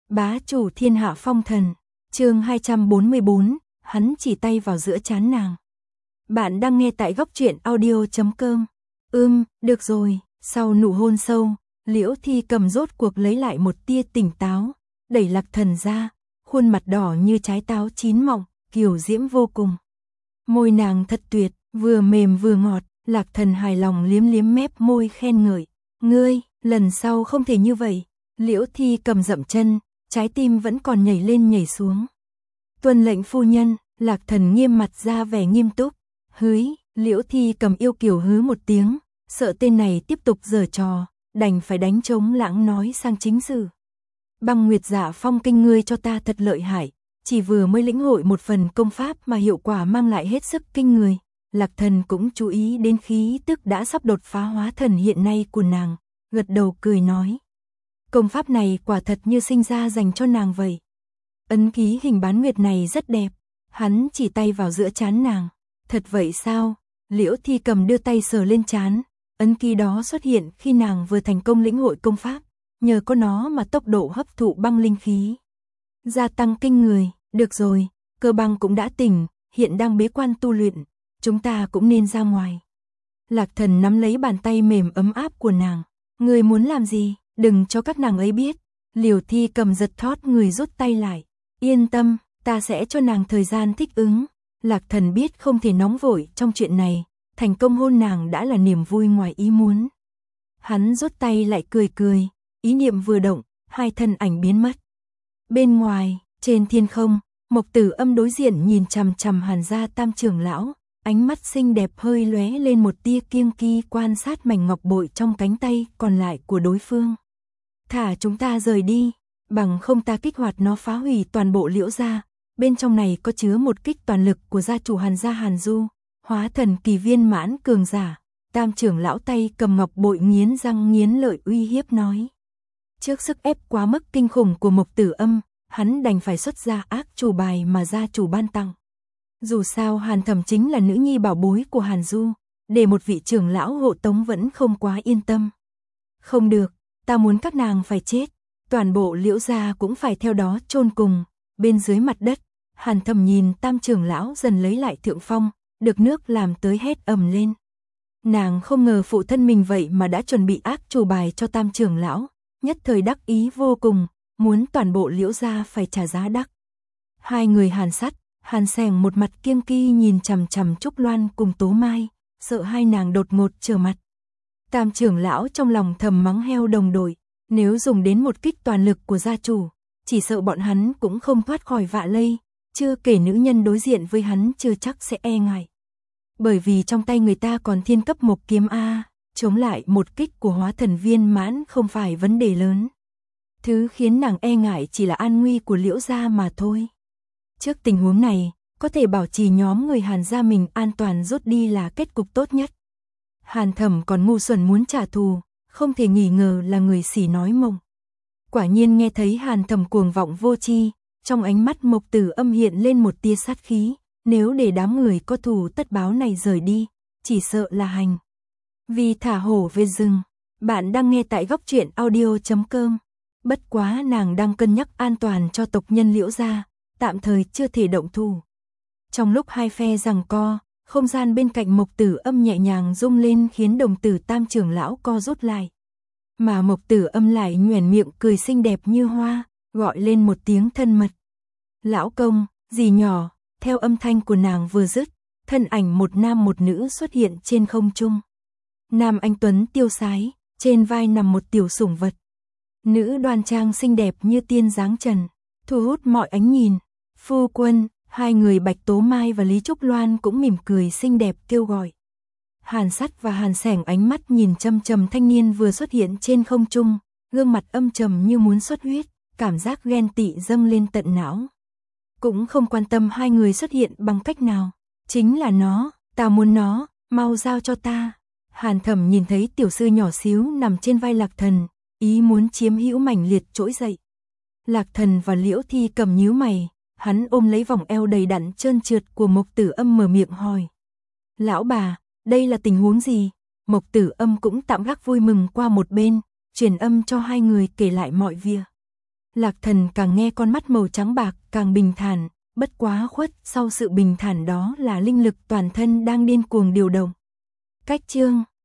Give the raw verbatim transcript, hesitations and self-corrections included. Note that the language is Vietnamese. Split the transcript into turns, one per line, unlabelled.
Bá chủ thiên hạ phong thần, chương hai trăm bốn mươi bốn, hắn chỉ tay vào giữa trán nàng. Bạn đang nghe tại góc truyện audio chấm com. Ưm, được rồi, sau nụ hôn sâu, Liễu Thi Cầm rốt cuộc lấy lại một tia tỉnh táo, đẩy Lạc Thần ra, khuôn mặt đỏ như trái táo chín mọng, kiều diễm vô cùng. Môi nàng thật tuyệt, vừa mềm vừa ngọt, Lạc Thần hài lòng liếm liếm mép môi khen ngợi. Ngươi, lần sau không thể như vậy. Liễu Thi Cầm dậm chân, trái tim vẫn còn nhảy lên nhảy xuống. Tuân lệnh phu nhân, Lạc Thần nghiêm mặt ra vẻ nghiêm túc. Hứ, Liễu Thi Cầm yêu kiều hứ một tiếng, sợ tên này tiếp tục giở trò, đành phải đánh trống lãng nói sang chính sự. Băng Nguyệt Dạ Phong kinh ngươi cho ta thật lợi hại, chỉ vừa mới lĩnh hội một phần công pháp mà hiệu quả mang lại hết sức kinh người. Lạc Thần cũng chú ý đến khí tức đã sắp đột phá hóa thần hiện nay của nàng, gật đầu cười nói. Công pháp này quả thật như sinh ra dành cho nàng vậy. Ấn ký hình bán nguyệt này rất đẹp, hắn chỉ tay vào giữa trán nàng. Thật vậy sao? Liễu Thi Cầm đưa tay sờ lên trán, ấn ký đó xuất hiện khi nàng vừa thành công lĩnh hội công pháp, nhờ có nó mà tốc độ hấp thụ băng linh khí gia tăng kinh người. Được rồi, Cơ Băng cũng đã tỉnh, hiện đang bế quan tu luyện, chúng ta cũng nên ra ngoài. Lạc Thần nắm lấy bàn tay mềm ấm áp của nàng. Ngươi muốn làm gì? Đừng cho các nàng ấy biết. Liễu Thi Cầm giật thót người rút tay lại. Yên tâm, ta sẽ cho nàng thời gian thích ứng. Lạc Thần biết không thể nóng vội trong chuyện này, thành công hôn nàng đã là niềm vui ngoài ý muốn. Hắn rút tay lại cười cười, ý niệm vừa động, hai thân ảnh biến mất. Bên ngoài, trên thiên không, Mộc Tử Âm đối diện nhìn chằm chằm Hàn gia Tam trưởng lão, ánh mắt xinh đẹp hơi lóe lên một tia kiêng kỳ quan sát mảnh ngọc bội trong cánh tay còn lại của đối phương. Thả chúng ta rời đi, bằng không ta kích hoạt nó phá hủy toàn bộ Liễu gia. Bên trong này có chứa một kích toàn lực của gia chủ Hàn gia Hàn Du, hóa thần kỳ viên mãn cường giả. Tam trưởng lão tay cầm ngọc bội nghiến răng nghiến lợi uy hiếp nói. Trước sức ép quá mức kinh khủng của Mộc Tử Âm, hắn đành phải xuất ra ác chủ bài mà gia chủ ban tặng. Dù sao Hàn Thẩm chính là nữ nhi bảo bối của Hàn Du, để một vị trưởng lão hộ tống vẫn không quá yên tâm. Không được, ta muốn các nàng phải chết, toàn bộ Liễu gia cũng phải theo đó chôn cùng. Bên dưới mặt đất, Hàn Thẩm nhìn Tam trưởng lão dần lấy lại thượng phong, được nước làm tới hét ầm lên. Nàng không ngờ phụ thân mình vậy mà đã chuẩn bị ác chủ bài cho Tam trưởng lão, nhất thời đắc ý vô cùng, muốn toàn bộ Liễu gia phải trả giá đắt. Hai người Hàn Sắt, Hàn Sẻng một mặt kiêng kỳ nhìn chằm chằm Trúc Loan cùng Tố Mai, sợ hai nàng đột ngột trở mặt. Tam trưởng lão trong lòng thầm mắng heo đồng đội, nếu dùng đến một kích toàn lực của gia chủ, chỉ sợ bọn hắn cũng không thoát khỏi vạ lây, chưa kể nữ nhân đối diện với hắn chưa chắc sẽ e ngại. Bởi vì trong tay người ta còn thiên cấp Mộc kiếm a, chống lại một kích của hóa thần viên mãn không phải vấn đề lớn. Thứ khiến nàng e ngại chỉ là an nguy của Liễu gia mà thôi. Trước tình huống này, có thể bảo trì nhóm người Hàn gia mình an toàn rút đi là kết cục tốt nhất. Hàn Thẩm còn ngu xuẩn muốn trả thù, không thể nghi ngờ là người xỉ nói mông. Quả nhiên nghe thấy Hàn Thẩm cuồng vọng vô tri, trong ánh mắt Mộc Tử Âm hiện lên một tia sát khí, nếu để đám người có thù tất báo này rời đi, chỉ sợ là hành vì thả hổ về rừng. Bạn đang nghe tại góc truyện audio chấm com. Bất quá nàng đang cân nhắc an toàn cho tộc nhân Liễu gia, tạm thời chưa thể động thủ. Trong lúc hai phe giằng co, không gian bên cạnh Mộc Tử Âm nhẹ nhàng rung lên khiến đồng tử Tam trưởng lão co rút lại. Mà Mộc Tử Âm lại nhoẻn miệng cười xinh đẹp như hoa, gọi lên một tiếng thân mật. Lão công, dì nhỏ, theo âm thanh của nàng vừa dứt, thân ảnh một nam một nữ xuất hiện trên không trung. Nam anh tuấn tiêu sái, trên vai nằm một tiểu sủng vật. Nữ đoan trang xinh đẹp như tiên dáng trần, thu hút mọi ánh nhìn. Phu quân, hai người Bạch Tố Mai và Lý Trúc Loan cũng mỉm cười xinh đẹp kêu gọi. Hàn Sắt và Hàn Sẻng ánh mắt nhìn chăm chăm thanh niên vừa xuất hiện trên không trung, gương mặt âm trầm như muốn xuất huyết, cảm giác ghen tị dâng lên tận não. Cũng không quan tâm hai người xuất hiện bằng cách nào, chính là nó, ta muốn nó, mau giao cho ta. Hàn Thẩm nhìn thấy tiểu sư nhỏ xíu nằm trên vai Lạc Thần, ý muốn chiếm hữu mảnh liệt trỗi dậy. Lạc Thần và Liễu Thi Cầm nhíu mày, hắn ôm lấy vòng eo đầy đặn trơn trượt của Mộc Tử Âm mở miệng hỏi. Lão bà, đây là tình huống gì? Mộc Tử Âm cũng tạm gác vui mừng qua một bên, truyền âm cho hai người kể lại mọi việc. Lạc Thần càng nghe con mắt màu trắng bạc càng bình thản, bất quá khuất, sau sự bình thản đó là linh lực toàn thân đang điên cuồng điều động. Cách chương